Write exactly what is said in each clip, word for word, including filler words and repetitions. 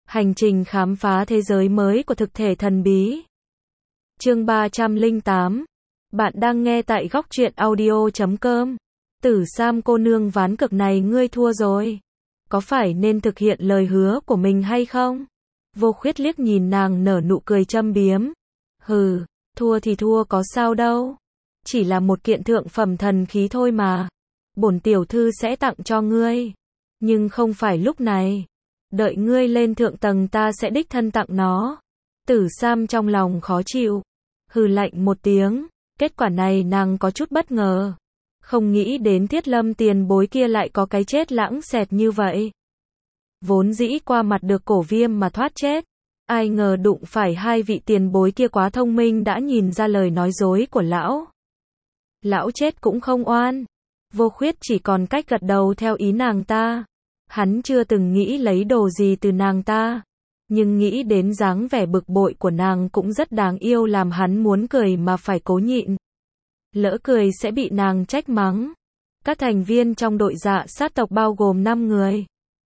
Hành trình khám phá thế giới mới của thực thể thần bí. Chương ba trăm lẻ tám. Bạn đang nghe tại góc truyện audio chấm com. Tử Sam cô nương ván cực này ngươi thua rồi. Có phải nên thực hiện lời hứa của mình hay không? Vô Khuyết liếc nhìn nàng nở nụ cười châm biếm. Hừ, thua thì thua có sao đâu. Chỉ là một kiện thượng phẩm thần khí thôi mà. Bổn tiểu thư sẽ tặng cho ngươi. Nhưng không phải lúc này. Đợi ngươi lên thượng tầng ta sẽ đích thân tặng nó. Tử Sam trong lòng khó chịu. Hừ lạnh một tiếng. Kết quả này nàng có chút bất ngờ. Không nghĩ đến Thiết Lâm tiền bối kia lại có cái chết lãng xẹt như vậy. Vốn dĩ qua mặt được Cổ Viêm mà thoát chết. Ai ngờ đụng phải hai vị tiền bối kia quá thông minh đã nhìn ra lời nói dối của lão. Lão chết cũng không oan. Vô Khuyết chỉ còn cách gật đầu theo ý nàng ta. Hắn chưa từng nghĩ lấy đồ gì từ nàng ta. Nhưng nghĩ đến dáng vẻ bực bội của nàng cũng rất đáng yêu làm hắn muốn cười mà phải cố nhịn. Lỡ cười sẽ bị nàng trách mắng. Các thành viên trong đội dạ sát tộc bao gồm năm người.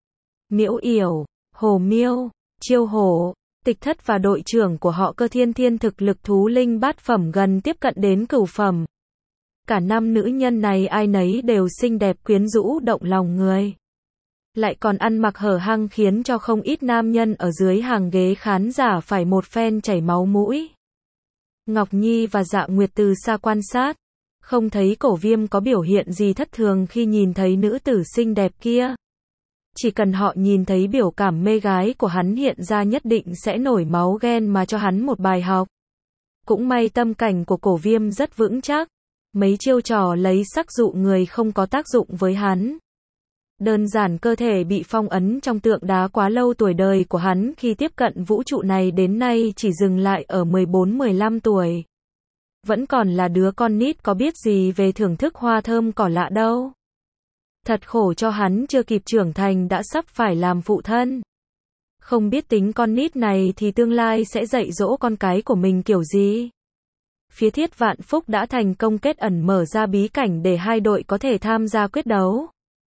Miễu Yểu, Hồ Miêu, Chiêu Hổ, Tịch Thất và đội trưởng của họ Cơ Thiên Thiên thực lực thú linh bát phẩm gần tiếp cận đến cửu phẩm. Cả năm nữ nhân này ai nấy đều xinh đẹp quyến rũ động lòng người. Lại còn ăn mặc hở hang khiến cho không ít nam nhân ở dưới hàng ghế khán giả phải một phen chảy máu mũi. Ngọc Nhi và Dạ Nguyệt từ xa quan sát, không thấy Cổ Viêm có biểu hiện gì thất thường khi nhìn thấy nữ tử xinh đẹp kia. Chỉ cần họ nhìn thấy biểu cảm mê gái của hắn hiện ra nhất định sẽ nổi máu ghen mà cho hắn một bài học. Cũng may tâm cảnh của Cổ Viêm rất vững chắc, mấy chiêu trò lấy sắc dụ người không có tác dụng với hắn. Đơn giản cơ thể bị phong ấn trong tượng đá quá lâu, tuổi đời của hắn khi tiếp cận vũ trụ này đến nay chỉ dừng lại ở mười bốn mười lăm tuổi. Vẫn còn là đứa con nít có biết gì về thưởng thức hoa thơm cỏ lạ đâu. Thật khổ cho hắn chưa kịp trưởng thành đã sắp phải làm phụ thân. Không biết tính con nít này thì tương lai sẽ dạy dỗ con cái của mình kiểu gì. Phía Thiết Vạn Phúc đã thành công kết ẩn mở ra bí cảnh để hai đội có thể tham gia quyết đấu.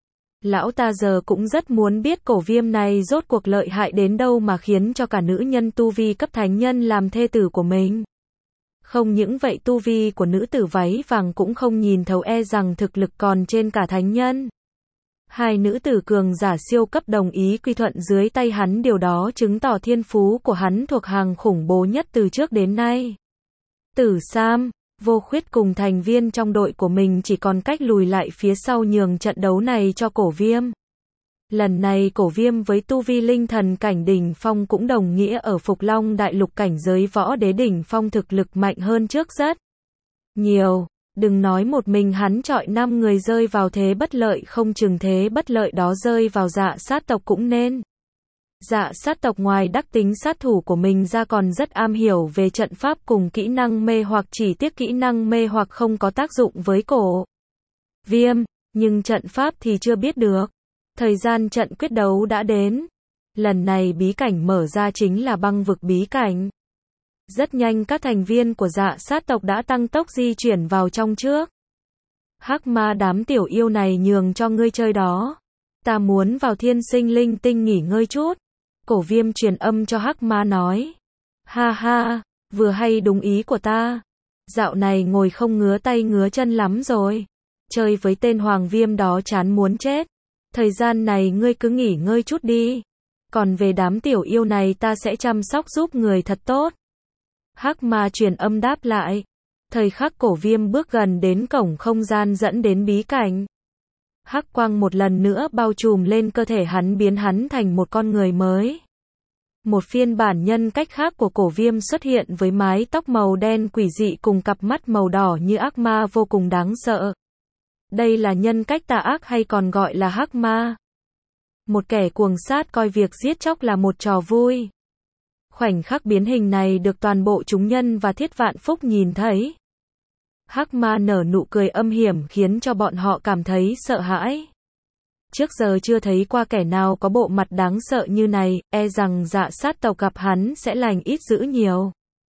Lão ta giờ cũng rất muốn biết Cổ Viêm này rốt cuộc lợi hại đến đâu mà khiến cho cả nữ nhân tu vi cấp thánh nhân làm thê tử của mình. Không những vậy tu vi của nữ tử váy vàng cũng không nhìn thấu, e rằng thực lực còn trên cả thánh nhân. Hai nữ tử cường giả siêu cấp đồng ý quy thuận dưới tay hắn, điều đó chứng tỏ thiên phú của hắn thuộc hàng khủng bố nhất từ trước đến nay. Tử Sam, Vô Khuyết cùng thành viên trong đội của mình chỉ còn cách lùi lại phía sau nhường trận đấu này cho Cổ Viêm. Lần này Cổ Viêm với tu vi linh thần cảnh đỉnh phong cũng đồng nghĩa ở Phục Long đại lục cảnh giới võ đế đỉnh phong thực lực mạnh hơn trước rất nhiều. Đừng nói một mình hắn chọi năm người rơi vào thế bất lợi, không chừng thế bất lợi đó rơi vào dạ sát tộc cũng nên. Dạ sát tộc ngoài đắc tính sát thủ của mình ra còn rất am hiểu về trận pháp cùng kỹ năng mê hoặc, chỉ tiếc kỹ năng mê hoặc không có tác dụng với Cổ Viêm, nhưng trận pháp thì chưa biết được. Thời gian trận quyết đấu đã đến. Lần này bí cảnh mở ra chính là băng vực bí cảnh. Rất nhanh các thành viên của dạ sát tộc đã tăng tốc di chuyển vào trong trước. Hắc ma, đám tiểu yêu này nhường cho ngươi chơi đó. Ta muốn vào thiên sinh linh tinh nghỉ ngơi chút. Cổ Viêm truyền âm cho Hắc ma nói. Ha ha, vừa hay đúng ý của ta. Dạo này ngồi không ngứa tay ngứa chân lắm rồi. Chơi với tên Hoàng Viêm đó chán muốn chết. Thời gian này ngươi cứ nghỉ ngơi chút đi. Còn về đám tiểu yêu này ta sẽ chăm sóc giúp người thật tốt. Hắc ma truyền âm đáp lại. Thời khắc Cổ Viêm bước gần đến cổng không gian dẫn đến bí cảnh. Hắc quang một lần nữa bao trùm lên cơ thể hắn, biến hắn thành một con người mới. Một phiên bản nhân cách khác của Cổ Viêm xuất hiện với mái tóc màu đen quỷ dị cùng cặp mắt màu đỏ như ác ma vô cùng đáng sợ. Đây là nhân cách tà ác hay còn gọi là hắc ma. Một kẻ cuồng sát coi việc giết chóc là một trò vui. Khoảnh khắc biến hình này được toàn bộ chúng nhân và Thiết Vạn Phúc nhìn thấy. Hắc ma nở nụ cười âm hiểm khiến cho bọn họ cảm thấy sợ hãi. Trước giờ chưa thấy qua kẻ nào có bộ mặt đáng sợ như này, e rằng dạ sát tộc gặp hắn sẽ lành ít dữ nhiều.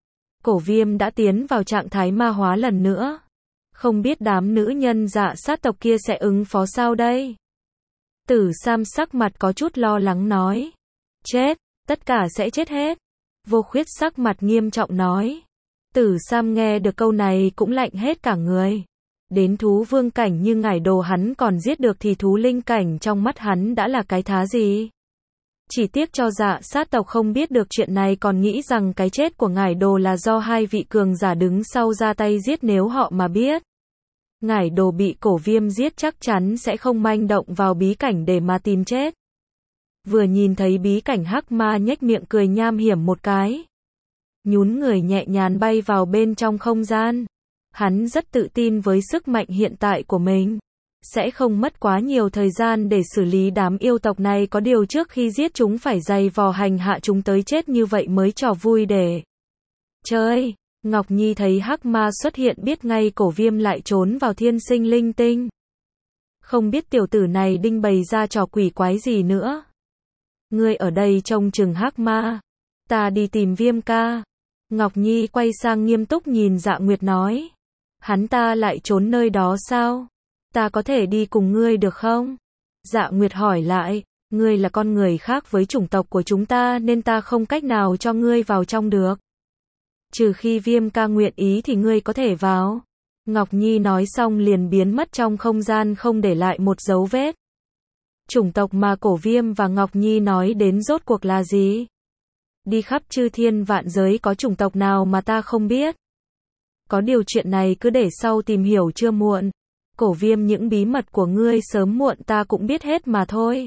Cổ Viêm đã tiến vào trạng thái ma hóa lần nữa. Không biết đám nữ nhân dạ sát tộc kia sẽ ứng phó sao đây? Tử Sam sắc mặt có chút lo lắng nói. Chết, tất cả sẽ chết hết. Vô Khuyết sắc mặt nghiêm trọng nói. Tử Sam nghe được câu này cũng lạnh hết cả người. Đến thú vương cảnh như ngải đồ hắn còn giết được thì thú linh cảnh trong mắt hắn đã là cái thá gì. Chỉ tiếc cho Dạ sát tộc không biết được chuyện này, còn nghĩ rằng cái chết của ngải đồ là do hai vị cường giả đứng sau ra tay giết. Nếu họ mà biết ngải đồ bị Cổ Viêm giết chắc chắn sẽ không manh động vào bí cảnh để mà tìm chết. Vừa nhìn thấy bí cảnh, hắc ma nhếch miệng cười nham hiểm một cái, nhún người nhẹ nhàng bay vào bên trong không gian. Hắn rất tự tin với sức mạnh hiện tại của mình, sẽ không mất quá nhiều thời gian để xử lý đám yêu tộc này. Có điều trước khi giết chúng phải dày vò hành hạ chúng tới chết như vậy mới trò vui để chơi. Ngọc Nhi thấy hắc ma xuất hiện biết ngay Cổ Viêm lại trốn vào thiên sinh linh tinh. Không biết tiểu tử này định bày ra trò quỷ quái gì nữa. Ngươi ở đây trông chừng hắc ma, ta đi tìm Viêm ca. Ngọc Nhi quay sang nghiêm túc nhìn Dạ Nguyệt nói. Hắn ta lại trốn nơi đó sao? Ta có thể đi cùng ngươi được không? Dạ Nguyệt hỏi lại. Ngươi là con người khác với chủng tộc của chúng ta nên ta không cách nào cho ngươi vào trong được. Trừ khi Viêm ca nguyện ý thì ngươi có thể vào. Ngọc Nhi nói xong liền biến mất trong không gian không để lại một dấu vết. Chủng tộc mà Cổ Viêm và Ngọc Nhi nói đến rốt cuộc là gì? Đi khắp chư thiên vạn giới có chủng tộc nào mà ta không biết? Có điều chuyện này cứ để sau tìm hiểu chưa muộn. Cổ Viêm, những bí mật của ngươi sớm muộn ta cũng biết hết mà thôi.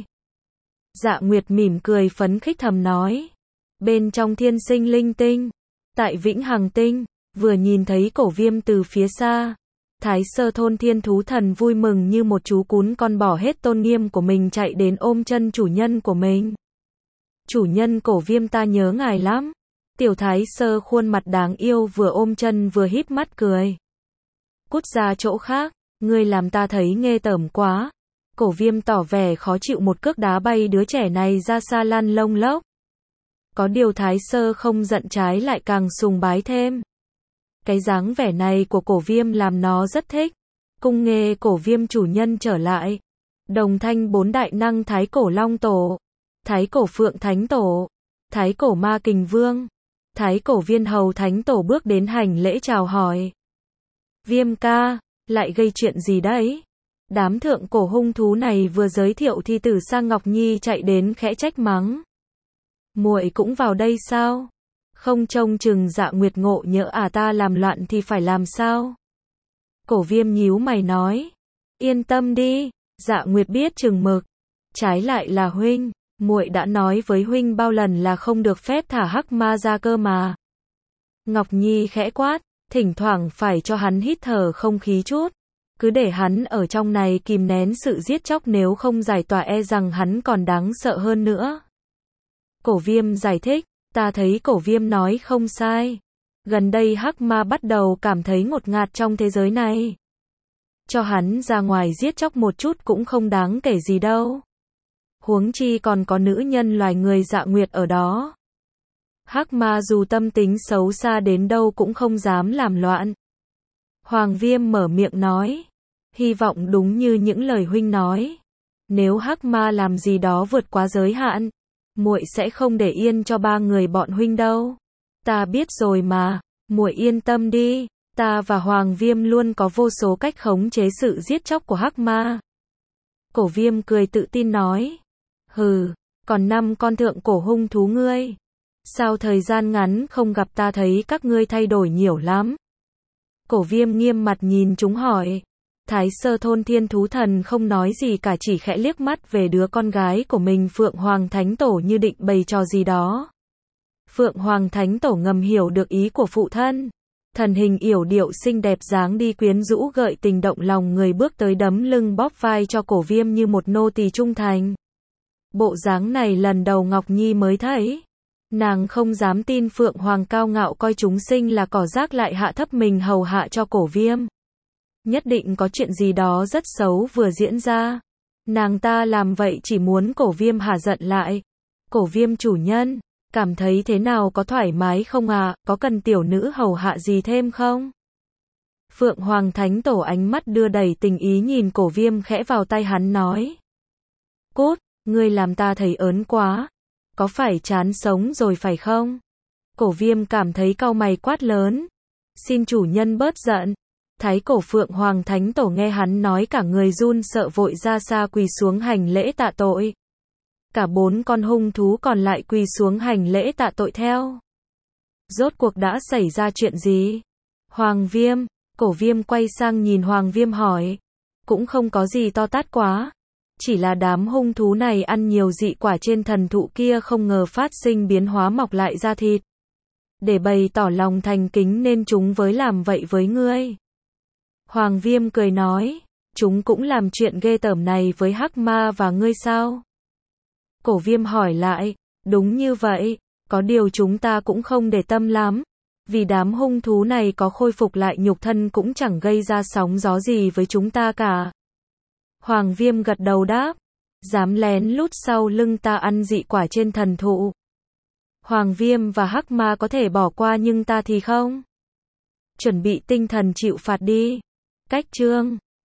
Dạ Nguyệt mỉm cười phấn khích thầm nói. Bên trong thiên sinh linh tinh, tại Vĩnh Hằng Tinh, vừa nhìn thấy Cổ Viêm từ phía xa, Thái Sơ thôn thiên thú thần vui mừng như một chú cún con bỏ hết tôn nghiêm của mình chạy đến ôm chân chủ nhân của mình. Chủ nhân Cổ Viêm, ta nhớ ngài lắm. Tiểu Thái Sơ khuôn mặt đáng yêu vừa ôm chân vừa híp mắt cười. Cút ra chỗ khác, ngươi làm ta thấy nghê tởm quá. Cổ Viêm tỏ vẻ khó chịu, một cước đá bay đứa trẻ này ra xa lăn lông lốc. Có điều Thái Sơ không giận, trái lại càng sùng bái thêm. Cái dáng vẻ này của Cổ Viêm làm nó rất thích. Cung nghê Cổ Viêm chủ nhân trở lại. Đồng thanh bốn đại năng Thái Cổ Long Tổ, Thái Cổ Phượng Thánh Tổ, Thái Cổ Ma Kình Vương, Thái Cổ Viên Hầu Thánh Tổ bước đến hành lễ chào hỏi. Viêm ca, lại gây chuyện gì đấy? Đám thượng cổ hung thú này vừa giới thiệu thi tử sang, Ngọc Nhi chạy đến khẽ trách mắng. Muội cũng vào đây sao? Không trông chừng Dạ Nguyệt ngộ nhỡ à, ta làm loạn thì phải làm sao? Cổ Viêm nhíu mày nói. Yên tâm đi, Dạ Nguyệt biết chừng mực. Trái lại là huynh, muội đã nói với huynh bao lần là không được phép thả hắc ma ra cơ mà. Ngọc Nhi khẽ quát, thỉnh thoảng phải cho hắn hít thở không khí chút. Cứ để hắn ở trong này kìm nén sự giết chóc, nếu không giải tỏa e rằng hắn còn đáng sợ hơn nữa. Cổ Viêm giải thích, ta thấy Cổ Viêm nói không sai. Gần đây hắc ma bắt đầu cảm thấy ngột ngạt trong thế giới này. Cho hắn ra ngoài giết chóc một chút cũng không đáng kể gì đâu. Huống chi còn có nữ nhân loài người Dạ Nguyệt ở đó. Hắc ma dù tâm tính xấu xa đến đâu cũng không dám làm loạn. Hoàng Viêm mở miệng nói. Hy vọng đúng như những lời huynh nói. Nếu hắc ma làm gì đó vượt quá giới hạn, muội sẽ không để yên cho ba người bọn huynh đâu. Ta biết rồi mà, muội yên tâm đi, ta và Hoàng Viêm luôn có vô số cách khống chế sự giết chóc của hắc ma. Cổ Viêm cười tự tin nói. Hừ, còn năm con thượng cổ hung thú ngươi. Sao thời gian ngắn không gặp ta thấy các ngươi thay đổi nhiều lắm? Cổ Viêm nghiêm mặt nhìn chúng hỏi. Thái Sơ thôn thiên thú thần không nói gì cả, chỉ khẽ liếc mắt về đứa con gái của mình Phượng Hoàng Thánh Tổ như định bày trò gì đó. Phượng Hoàng Thánh Tổ ngầm hiểu được ý của phụ thân. Thần hình yểu điệu xinh đẹp dáng đi quyến rũ gợi tình động lòng người, bước tới đấm lưng bóp vai cho Cổ Viêm như một nô tỳ trung thành. Bộ dáng này lần đầu Ngọc Nhi mới thấy. Nàng không dám tin Phượng Hoàng cao ngạo coi chúng sinh là cỏ rác lại hạ thấp mình hầu hạ cho Cổ Viêm. Nhất định có chuyện gì đó rất xấu vừa diễn ra. Nàng ta làm vậy chỉ muốn Cổ Viêm hả giận lại. Cổ Viêm chủ nhân, cảm thấy thế nào, có thoải mái không à, có cần tiểu nữ hầu hạ gì thêm không? Phượng Hoàng Thánh Tổ ánh mắt đưa đầy tình ý nhìn Cổ Viêm, khẽ vào tay hắn nói. Cút, ngươi làm ta thấy ớn quá. có phải chán sống rồi phải không? Cổ Viêm cảm thấy cau mày quát lớn. Xin chủ nhân bớt giận. Thái cổ Phượng Hoàng Thánh Tổ nghe hắn nói cả người run sợ vội ra xa quỳ xuống hành lễ tạ tội. Cả bốn con hung thú còn lại quỳ xuống hành lễ tạ tội theo. Rốt cuộc đã xảy ra chuyện gì? Hoàng Viêm, Cổ Viêm quay sang nhìn Hoàng Viêm hỏi. Cũng không có gì to tát quá. Chỉ là đám hung thú này ăn nhiều dị quả trên thần thụ kia không ngờ phát sinh biến hóa mọc lại ra thịt. Để bày tỏ lòng thành kính nên chúng với làm vậy với ngươi. Hoàng Viêm cười nói, chúng cũng làm chuyện ghê tởm này với Hắc Ma và ngươi sao? Cổ Viêm hỏi lại, đúng như vậy, có điều chúng ta cũng không để tâm lắm, vì đám hung thú này có khôi phục lại nhục thân cũng chẳng gây ra sóng gió gì với chúng ta cả. Hoàng Viêm gật đầu đáp, dám lén lút sau lưng ta ăn dị quả trên thần thụ. Hoàng Viêm và Hắc Ma có thể bỏ qua nhưng ta thì không. Chuẩn bị tinh thần chịu phạt đi. Cách chương